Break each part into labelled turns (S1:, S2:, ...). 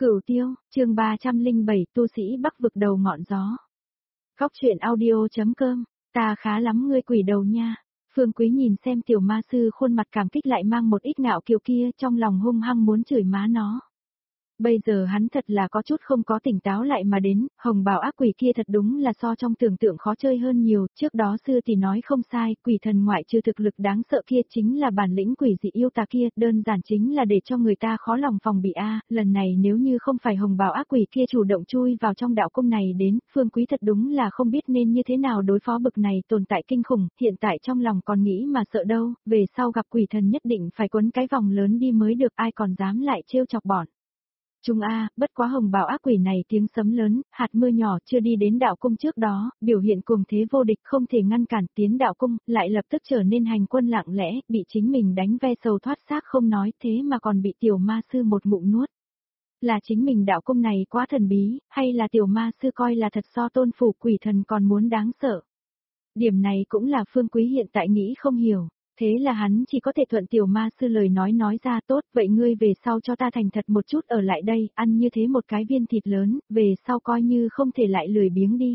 S1: Cửu Tiêu, chương 307 tu sĩ Bắc vực đầu ngọn gió. Góc truyện audio.com, ta khá lắm ngươi quỷ đầu nha. Phương Quý nhìn xem tiểu ma sư khuôn mặt cảm kích lại mang một ít ngạo kiều kia, trong lòng hung hăng muốn chửi má nó. Bây giờ hắn thật là có chút không có tỉnh táo lại mà đến, hồng bào ác quỷ kia thật đúng là so trong tưởng tượng khó chơi hơn nhiều, trước đó sư thì nói không sai, quỷ thần ngoại trừ thực lực đáng sợ kia chính là bản lĩnh quỷ dị yêu tà kia, đơn giản chính là để cho người ta khó lòng phòng bị lần này nếu như không phải hồng bào ác quỷ kia chủ động chui vào trong đạo cung này đến, Phương Quý thật đúng là không biết nên như thế nào đối phó bực này tồn tại kinh khủng, hiện tại trong lòng còn nghĩ mà sợ đâu, về sau gặp quỷ thần nhất định phải quấn cái vòng lớn đi mới được, ai còn dám lại trêu chọc bọn. Trung bất quá hồng bào ác quỷ này tiếng sấm lớn, hạt mưa nhỏ chưa đi đến đạo cung trước đó, biểu hiện cuồng thế vô địch không thể ngăn cản tiến đạo cung, lại lập tức trở nên hành quân lặng lẽ, bị chính mình đánh ve sầu thoát xác không nói thế mà còn bị tiểu ma sư một ngụm nuốt. Là chính mình đạo cung này quá thần bí, hay là tiểu ma sư coi là thật so tôn phủ quỷ thần còn muốn đáng sợ. Điểm này cũng là Phương Quý hiện tại nghĩ không hiểu. Thế là hắn chỉ có thể thuận tiểu ma sư lời nói ra tốt, vậy ngươi về sau cho ta thành thật một chút ở lại đây, ăn như thế một cái viên thịt lớn, về sau coi như không thể lại lười biếng đi.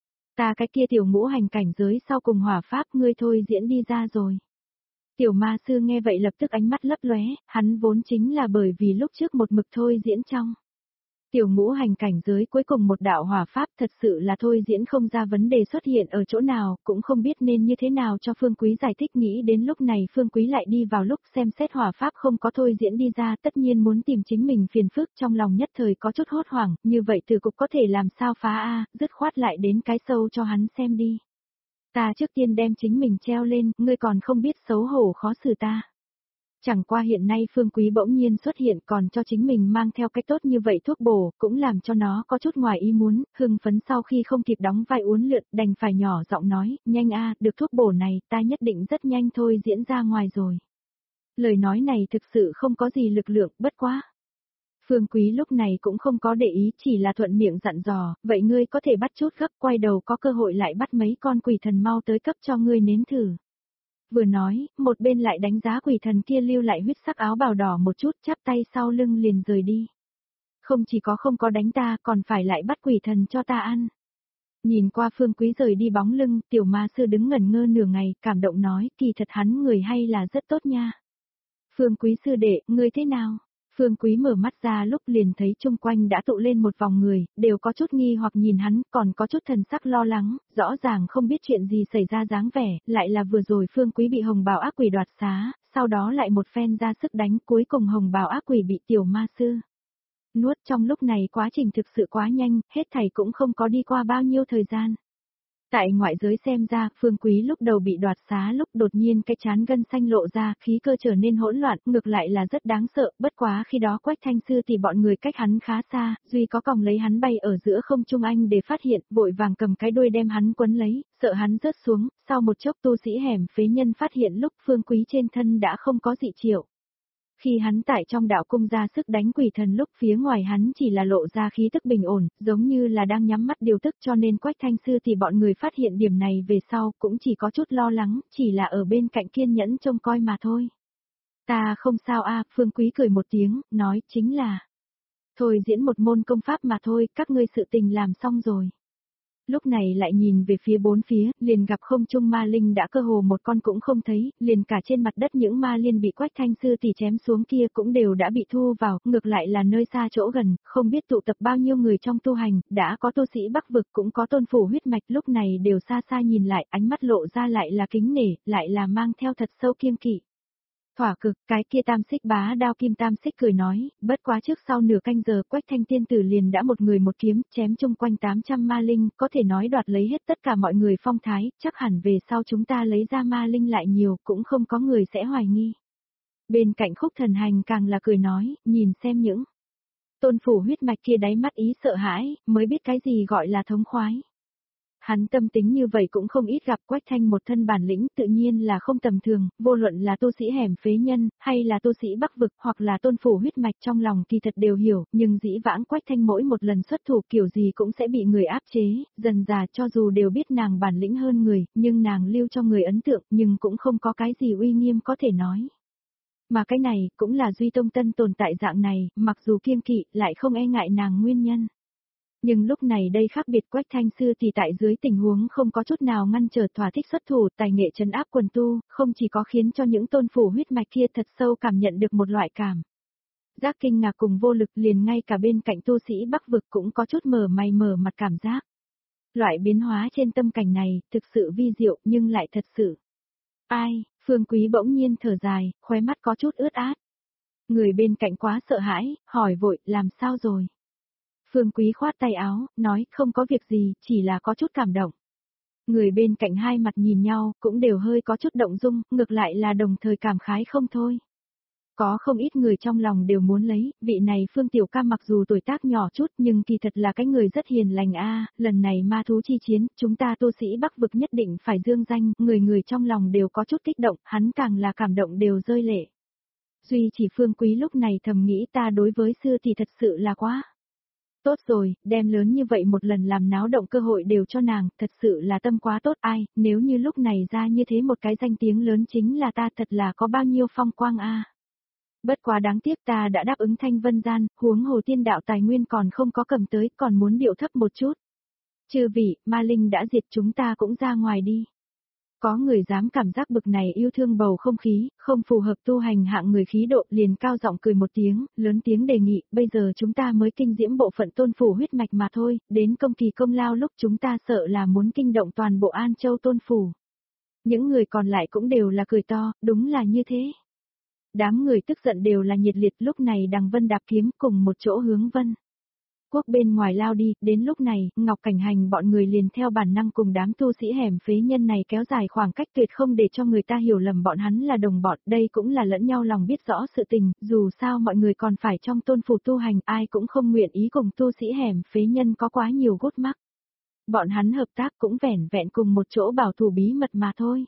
S1: Ta cái kia tiểu ngũ hành cảnh giới sau cùng hỏa pháp ngươi thôi diễn đi ra rồi. Tiểu ma sư nghe vậy lập tức ánh mắt lấp lóe, hắn vốn chính là bởi vì lúc trước một mực thôi diễn trong. Tiểu ngũ hành cảnh giới cuối cùng một đạo hỏa pháp thật sự là thôi diễn không ra vấn đề xuất hiện ở chỗ nào, cũng không biết nên như thế nào cho Phương Quý giải thích nghĩ đến lúc này Phương Quý lại đi vào lúc xem xét hỏa pháp không có thôi diễn đi ra tất nhiên muốn tìm chính mình phiền phức trong lòng nhất thời có chút hốt hoảng, như vậy từ cục có thể làm sao phá dứt khoát lại đến cái sâu cho hắn xem đi. Ta trước tiên đem chính mình treo lên, ngươi còn không biết xấu hổ khó xử ta. Chẳng qua hiện nay Phương Quý bỗng nhiên xuất hiện còn cho chính mình mang theo cái tốt như vậy thuốc bổ, cũng làm cho nó có chút ngoài ý muốn, hưng phấn sau khi không kịp đóng vai uốn lượn đành phải nhỏ giọng nói, nhanh được thuốc bổ này, ta nhất định rất nhanh thôi diễn ra ngoài rồi. Lời nói này thực sự không có gì lực lượng, bất quá. Phương Quý lúc này cũng không có để ý, chỉ là thuận miệng dặn dò, vậy ngươi có thể bắt chút gấp, quay đầu có cơ hội lại bắt mấy con quỷ thần mau tới cấp cho ngươi nếm thử. Vừa nói, một bên lại đánh giá quỷ thần kia lưu lại huyết sắc áo bào đỏ một chút chắp tay sau lưng liền rời đi. Không chỉ có không có đánh ta còn phải lại bắt quỷ thần cho ta ăn. Nhìn qua Phương Quý rời đi bóng lưng, tiểu ma sư đứng ngẩn ngơ nửa ngày, cảm động nói, kỳ thật hắn người hay là rất tốt nha. Phương Quý sư đệ, ngươi thế nào? Phương Quý mở mắt ra lúc liền thấy chung quanh đã tụ lên một vòng người, đều có chút nghi hoặc nhìn hắn, còn có chút thần sắc lo lắng, rõ ràng không biết chuyện gì xảy ra dáng vẻ, lại là vừa rồi Phương Quý bị hồng bào ác quỷ đoạt xá, sau đó lại một phen ra sức đánh, cuối cùng hồng bào ác quỷ bị tiểu ma sư nuốt. Trong lúc này quá trình thực sự quá nhanh, hết thảy cũng không có đi qua bao nhiêu thời gian. Tại ngoại giới xem ra, Phương Quý lúc đầu bị đoạt xá lúc đột nhiên cái chán gân xanh lộ ra, khí cơ trở nên hỗn loạn, ngược lại là rất đáng sợ, bất quá khi đó Quách Thanh Sư thì bọn người cách hắn khá xa, duy có còng lấy hắn bay ở giữa không trung anh để phát hiện, vội vàng cầm cái đuôi đem hắn quấn lấy, sợ hắn rớt xuống, sau một chốc tu sĩ hẻm phế nhân phát hiện lúc Phương Quý trên thân đã không có dị triệu. Khi hắn tại trong đạo cung ra sức đánh quỷ thần lúc phía ngoài hắn chỉ là lộ ra khí tức bình ổn, giống như là đang nhắm mắt điều tức cho nên Quách Thanh Sư thì bọn người phát hiện điểm này về sau cũng chỉ có chút lo lắng, chỉ là ở bên cạnh kiên nhẫn trông coi mà thôi. Ta không sao Phương Quý cười một tiếng, nói chính là thôi diễn một môn công pháp mà thôi, các ngươi sự tình làm xong rồi. Lúc này lại nhìn về phía bốn phía, liền gặp không trung ma linh đã cơ hồ một con cũng không thấy, liền cả trên mặt đất những ma liên bị Quách Thanh Sư tỷ chém xuống kia cũng đều đã bị thu vào, ngược lại là nơi xa chỗ gần, không biết tụ tập bao nhiêu người trong tu hành, đã có tu sĩ Bắc vực cũng có tôn phủ huyết mạch lúc này đều xa xa nhìn lại, ánh mắt lộ ra lại là kính nể, lại là mang theo thật sâu kiêng kỵ. Thỏa cực, cái kia tam xích bá đao kim tam xích cười nói, bất quá trước sau nửa canh giờ Quách Thanh tiên tử liền đã một người một kiếm, chém chung quanh 800 ma linh, có thể nói đoạt lấy hết tất cả mọi người phong thái, chắc hẳn về sau chúng ta lấy ra ma linh lại nhiều, cũng không có người sẽ hoài nghi. Bên cạnh Khúc Thần Hành càng là cười nói, nhìn xem những tôn phủ huyết mạch kia đáy mắt ý sợ hãi, mới biết cái gì gọi là thống khoái. Hắn tâm tính như vậy cũng không ít gặp Quách Thanh một thân bản lĩnh tự nhiên là không tầm thường, vô luận là tu sĩ hẻm phế nhân, hay là tu sĩ Bắc vực hoặc là tôn phủ huyết mạch trong lòng thì thật đều hiểu, nhưng dĩ vãng Quách Thanh mỗi một lần xuất thủ kiểu gì cũng sẽ bị người áp chế, dần dà cho dù đều biết nàng bản lĩnh hơn người, nhưng nàng lưu cho người ấn tượng nhưng cũng không có cái gì uy nghiêm có thể nói. Mà cái này, cũng là Duy Tông Tân tồn tại dạng này, mặc dù kiêng kỵ, lại không e ngại nàng nguyên nhân. Nhưng lúc này đây khác biệt Quách Thanh Sư thì tại dưới tình huống không có chút nào ngăn trở thỏa thích xuất thủ, tài nghệ trấn áp quần tu, không chỉ có khiến cho những tôn phủ huyết mạch kia thật sâu cảm nhận được một loại cảm giác kinh ngạc cùng vô lực, liền ngay cả bên cạnh tu sĩ Bắc vực cũng có chút mở mày mở mặt cảm giác. Loại biến hóa trên tâm cảnh này, thực sự vi diệu nhưng lại thật sự. Ai, Phương Quý bỗng nhiên thở dài, khóe mắt có chút ướt át. Người bên cạnh quá sợ hãi, hỏi vội, làm sao rồi? Phương Quý khoát tay áo, nói, không có việc gì, chỉ là có chút cảm động. Người bên cạnh hai mặt nhìn nhau, cũng đều hơi có chút động dung, ngược lại là đồng thời cảm khái không thôi. Có không ít người trong lòng đều muốn lấy, vị này Phương Tiểu Ca mặc dù tuổi tác nhỏ chút nhưng kỳ thật là cái người rất hiền lành a. Lần này ma thú chi chiến, chúng ta tu sĩ Bắc vực nhất định phải dương danh, người người trong lòng đều có chút kích động, hắn càng là cảm động đều rơi lệ. Duy chỉ Phương Quý lúc này thầm nghĩ ta đối với xưa thì thật sự là quá. Tốt rồi, đem lớn như vậy một lần làm náo động cơ hội đều cho nàng, thật sự là tâm quá tốt ai, nếu như lúc này ra như thế một cái danh tiếng lớn chính là ta thật là có bao nhiêu phong quang a. Bất quá đáng tiếc ta đã đáp ứng Thanh Vân Gian, huống hồ tiên đạo tài nguyên còn không có cầm tới, còn muốn điệu thấp một chút. Chư vị, ma linh đã diệt chúng ta cũng ra ngoài đi. Có người dám cảm giác bực này yêu thương bầu không khí, không phù hợp tu hành hạng người khí độ liền cao giọng cười một tiếng, lớn tiếng đề nghị, bây giờ chúng ta mới kinh diễm bộ phận tôn phủ huyết mạch mà thôi, đến công kỳ công lao lúc chúng ta sợ là muốn kinh động toàn bộ An Châu tôn phủ. Những người còn lại cũng đều là cười to, đúng là như thế. Đám người tức giận đều là nhiệt liệt lúc này Đằng Vân đạp kiếm cùng một chỗ hướng Vân Quốc bên ngoài lao đi, đến lúc này, Ngọc Cảnh Hành bọn người liền theo bản năng cùng đám tu sĩ hẻm phế nhân này kéo dài khoảng cách tuyệt không để cho người ta hiểu lầm bọn hắn là đồng bọn, đây cũng là lẫn nhau lòng biết rõ sự tình, dù sao mọi người còn phải trong tôn phủ tu hành, ai cũng không nguyện ý cùng tu sĩ hẻm phế nhân có quá nhiều gút mắc. Bọn hắn hợp tác cũng vẻn vẹn cùng một chỗ bảo thủ bí mật mà thôi.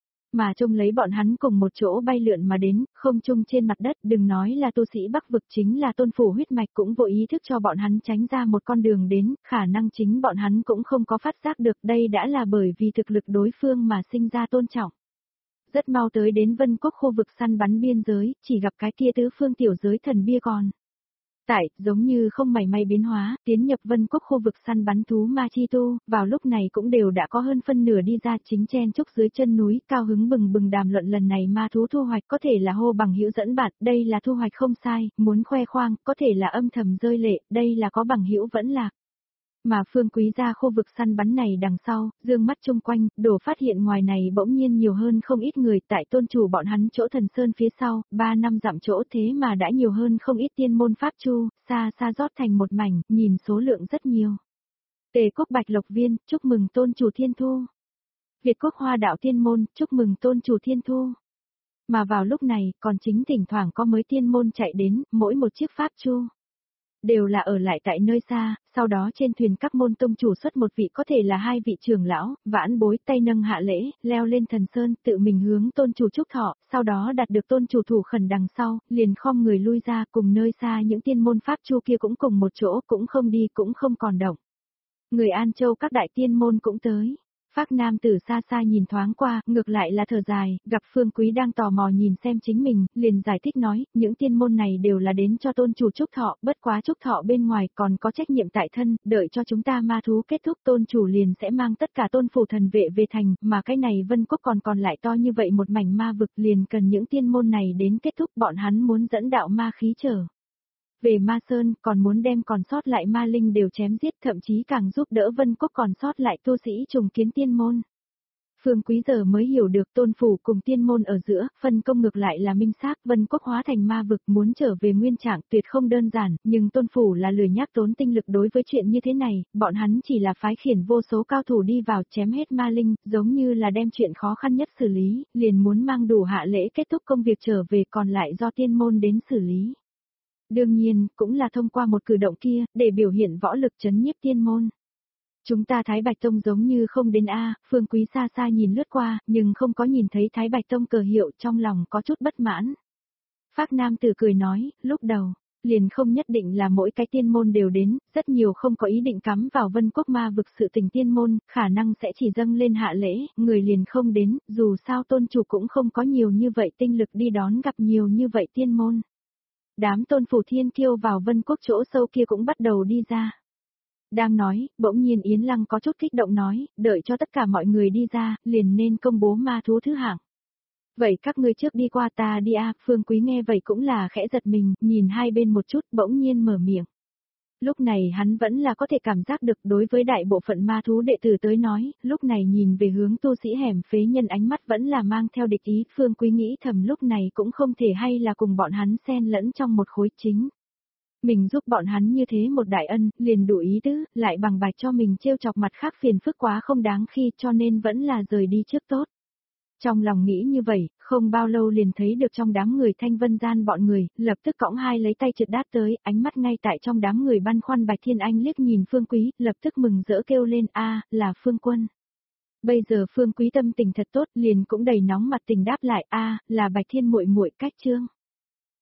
S1: Mà trông lấy bọn hắn cùng một chỗ bay lượn mà đến, không chung trên mặt đất, đừng nói là tu sĩ Bắc vực chính là tôn phủ huyết mạch cũng vô ý thức cho bọn hắn tránh ra một con đường đến, khả năng chính bọn hắn cũng không có phát giác được đây đã là bởi vì thực lực đối phương mà sinh ra tôn trọng. Rất mau tới đến Vân Quốc khu vực săn bắn biên giới, chỉ gặp cái kia tứ phương tiểu giới thần bia còn. Tại, giống như không mảy may biến hóa, tiến nhập Vân Quốc khu vực săn bắn thú ma chi tu, vào lúc này cũng đều đã có hơn phân nửa đi ra chính chen chúc dưới chân núi, cao hứng bừng bừng đàm luận lần này ma thú thu hoạch có thể là hô bằng hữu dẫn bạn, đây là thu hoạch không sai, muốn khoe khoang, có thể là âm thầm rơi lệ, đây là có bằng hữu vẫn lạc. Mà Phương Quý ra khu vực săn bắn này đằng sau, dương mắt chung quanh, đổ phát hiện ngoài này bỗng nhiên nhiều hơn không ít người tại tôn chủ bọn hắn chỗ thần sơn phía sau, 3 năm dặm chỗ thế mà đã nhiều hơn không ít tiên môn pháp chu, xa xa rót thành một mảnh, nhìn số lượng rất nhiều. Tề Quốc Bạch Lộc Viên, chúc mừng tôn chủ Thiên Thu. Việt Quốc Hoa Đạo Tiên Môn, chúc mừng tôn chủ Thiên Thu. Mà vào lúc này, còn chính thỉnh thoảng có mới tiên môn chạy đến, mỗi một chiếc pháp chu đều là ở lại tại nơi xa, sau đó trên thuyền các môn tông chủ xuất một vị có thể là hai vị trưởng lão, vãn bối tay nâng hạ lễ, leo lên thần sơn, tự mình hướng tôn chủ chúc thọ, sau đó đạt được tôn chủ thủ khẩn đằng sau, liền khom người lui ra cùng nơi xa những tiên môn pháp chu kia cũng cùng một chỗ, cũng không đi cũng không còn động. Người An Châu các đại tiên môn cũng tới. Phác nam tử xa xa nhìn thoáng qua, ngược lại là thở dài, gặp Phương Quý đang tò mò nhìn xem chính mình, liền giải thích nói, những tiên môn này đều là đến cho tôn chủ chúc thọ, bất quá chúc thọ bên ngoài còn có trách nhiệm tại thân, đợi cho chúng ta ma thú kết thúc tôn chủ liền sẽ mang tất cả tôn phủ thần vệ về thành, mà cái này Vân Quốc còn lại to như vậy một mảnh ma vực liền cần những tiên môn này đến kết thúc bọn hắn muốn dẫn đạo ma khí trở về Ma Sơn, còn muốn đem còn sót lại ma linh đều chém giết, thậm chí càng giúp đỡ Vân Quốc còn sót lại tu sĩ trùng kiến tiên môn. Phương Quý giờ mới hiểu được tôn phủ cùng tiên môn ở giữa, phân công ngược lại là minh xác, Vân Quốc hóa thành ma vực muốn trở về nguyên trạng tuyệt không đơn giản, nhưng tôn phủ là lười nhác tốn tinh lực đối với chuyện như thế này, bọn hắn chỉ là phái khiển vô số cao thủ đi vào chém hết ma linh, giống như là đem chuyện khó khăn nhất xử lý, liền muốn mang đủ hạ lễ kết thúc công việc trở về còn lại do tiên môn đến xử lý. Đương nhiên, cũng là thông qua một cử động kia, để biểu hiện võ lực trấn nhiếp tiên môn. Chúng ta Thái Bạch Tông giống như không đến a. Phương Quý xa xa nhìn lướt qua, nhưng không có nhìn thấy Thái Bạch Tông cờ hiệu trong lòng có chút bất mãn. Phác Nam tử cười nói, lúc đầu, Liền không nhất định là mỗi cái tiên môn đều đến, rất nhiều không có ý định cắm vào Vân Quốc ma vực sự tình tiên môn, khả năng sẽ chỉ dâng lên hạ lễ, người liền không đến, dù sao tôn chủ cũng không có nhiều như vậy tinh lực đi đón gặp nhiều như vậy tiên môn. Đám tôn phủ thiên kiêu vào Vân Quốc chỗ sâu kia cũng bắt đầu đi ra. Đang nói, bỗng nhiên Yến Lăng có chút kích động nói, đợi cho tất cả mọi người đi ra, liền nên công bố ma thú thứ hạng. Vậy các ngươi trước đi qua ta đi a. Phương Quý nghe vậy cũng là khẽ giật mình, nhìn hai bên một chút, bỗng nhiên mở miệng. Lúc này hắn vẫn là có thể cảm giác được đối với đại bộ phận ma thú đệ tử tới nói, lúc này nhìn về hướng tu sĩ hẻm phế nhân ánh mắt vẫn là mang theo địch ý, Phương Quý nghĩ thầm lúc này cũng không thể hay là cùng bọn hắn xen lẫn trong một khối chính. Mình giúp bọn hắn như thế một đại ân, liền đủ ý tứ, lại bằng bạch cho mình trêu chọc mặt khác phiền phức quá không đáng khi cho nên vẫn là rời đi trước tốt. Trong lòng nghĩ như vậy, không bao lâu liền thấy được trong đám người Thanh Vân Gian bọn người, lập tức cõng hai lấy tay trượt đát tới, ánh mắt ngay tại trong đám người băn khoăn Bạch Thiên Anh liếc nhìn Phương Quý, lập tức mừng rỡ kêu lên a, là Phương Quân. Bây giờ Phương Quý tâm tình thật tốt, liền cũng đầy nóng mặt tình đáp lại a, là Bạch Thiên muội muội cách chương.